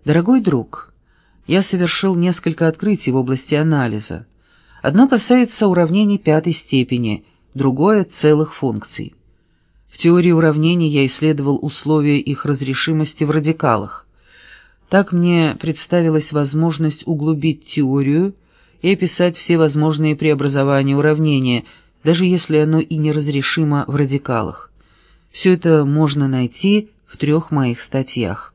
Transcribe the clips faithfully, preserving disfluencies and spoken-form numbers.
Дорогой друг, я совершил несколько открытий в области анализа. Одно касается уравнений пятой степени, другое — целых функций. В теории уравнений я исследовал условия их разрешимости в радикалах. Так мне представилась возможность углубить теорию и описать все возможные преобразования уравнения, даже если оно и неразрешимо в радикалах. Все это можно найти в трех моих статьях.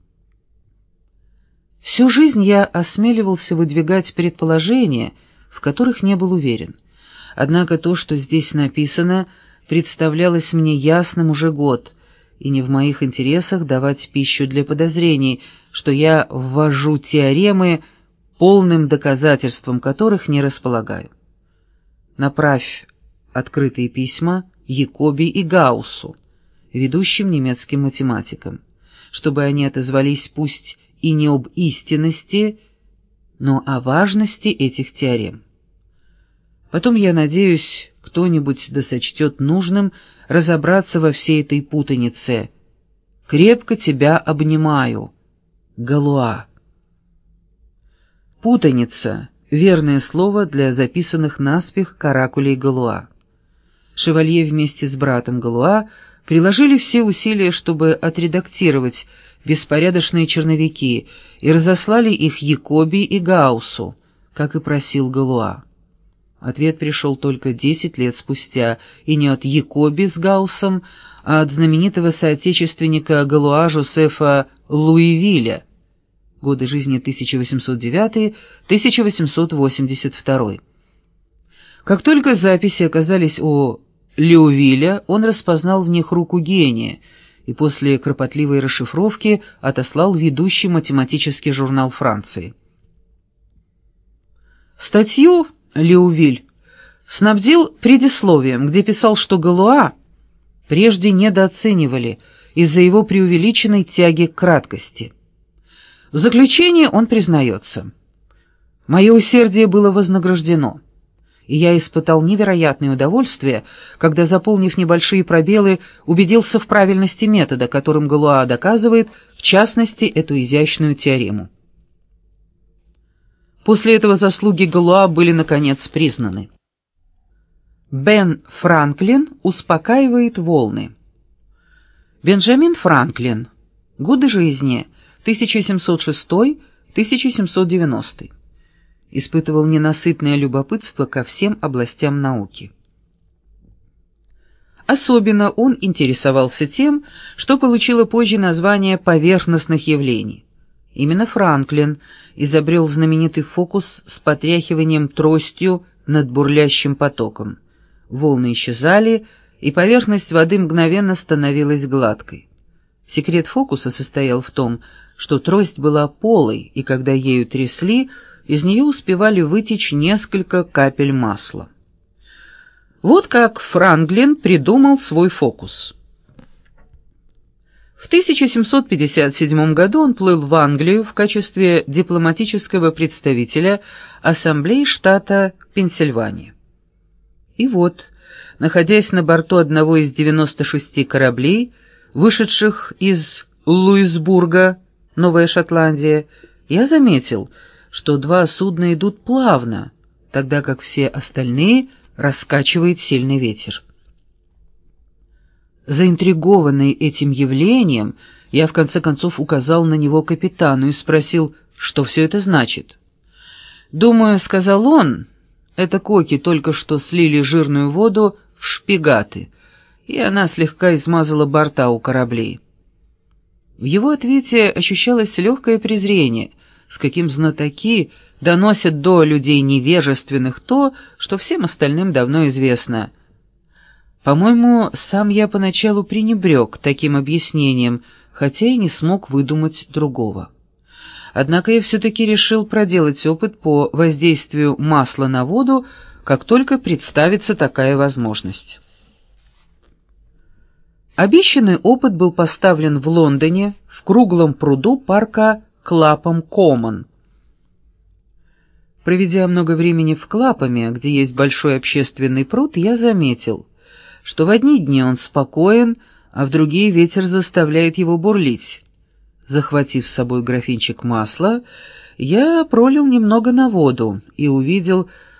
Всю жизнь я осмеливался выдвигать предположения, в которых не был уверен. Однако то, что здесь написано, представлялось мне ясным уже год, и не в моих интересах давать пищу для подозрений, что я ввожу теоремы, полным доказательством которых не располагаю. Направь открытые письма Якоби и Гауссу, ведущим немецким математикам, чтобы они отозвались пусть и не об истинности, но о важности этих теорем. Потом, я надеюсь, кто-нибудь досочтет нужным разобраться во всей этой путанице. Крепко тебя обнимаю. Галуа. Путаница — верное слово для записанных наспех каракулей Галуа. Шевалье вместе с братом Галуа приложили все усилия, чтобы отредактировать беспорядочные черновики, и разослали их Якоби и Гауссу, как и просил Галуа. Ответ пришел только десять лет спустя, и не от Якоби с Гауссом, а от знаменитого соотечественника Галуа Жозефа Луивиля, годы жизни тысяча восемьсот девятый — тысяча восемьсот восемьдесят второй. Как только записи оказались у Леувиля, он распознал в них руку гения и после кропотливой расшифровки отослал ведущий математический журнал Франции. Статью Леувиль снабдил предисловием, где писал, что Галуа прежде недооценивали из-за его преувеличенной тяги к краткости. В заключение он признается: «Мое усердие было вознаграждено, и я испытал невероятное удовольствие, когда, заполнив небольшие пробелы, убедился в правильности метода, которым Галуа доказывает, в частности, эту изящную теорему». После этого заслуги Галуа были, наконец, признаны. Бен Франклин успокаивает волны. Бенджамин Франклин. Годы жизни тысяча семьсот шестой — тысяча семьсот девяностый. Испытывал ненасытное любопытство ко всем областям науки. Особенно он интересовался тем, что получило позже название поверхностных явлений. Именно Франклин изобрел знаменитый фокус с потряхиванием тростью над бурлящим потоком. Волны исчезали, и поверхность воды мгновенно становилась гладкой. Секрет фокуса состоял в том, что трость была полой, и когда ею трясли, из нее успевали вытечь несколько капель масла. Вот как Франклин придумал свой фокус. В тысяча семьсот пятьдесят седьмом году он плыл в Англию в качестве дипломатического представителя Ассамблеи штата Пенсильвания. И вот, находясь на борту одного из девяноста шести кораблей, вышедших из Луисбурга, Новая Шотландия, я заметил, что два судна идут плавно, тогда как все остальные раскачивает сильный ветер. Заинтригованный этим явлением, я в конце концов указал на него капитану и спросил, что все это значит. «Думаю, — сказал он, — это коки только что слили жирную воду в шпигаты, и она слегка измазала борта у кораблей». В его ответе ощущалось легкое презрение, с каким знатоки доносят до людей невежественных то, что всем остальным давно известно. По-моему, сам я поначалу пренебрег таким объяснением, хотя и не смог выдумать другого. Однако я все-таки решил проделать опыт по воздействию масла на воду, как только представится такая возможность. Обещанный опыт был поставлен в Лондоне в круглом пруду парка Клапам-Коммон. Проведя много времени в Клапаме, где есть большой общественный пруд, я заметил, что в одни дни он спокоен, а в другие ветер заставляет его бурлить. Захватив с собой графинчик масла, я пролил немного на воду и увидел,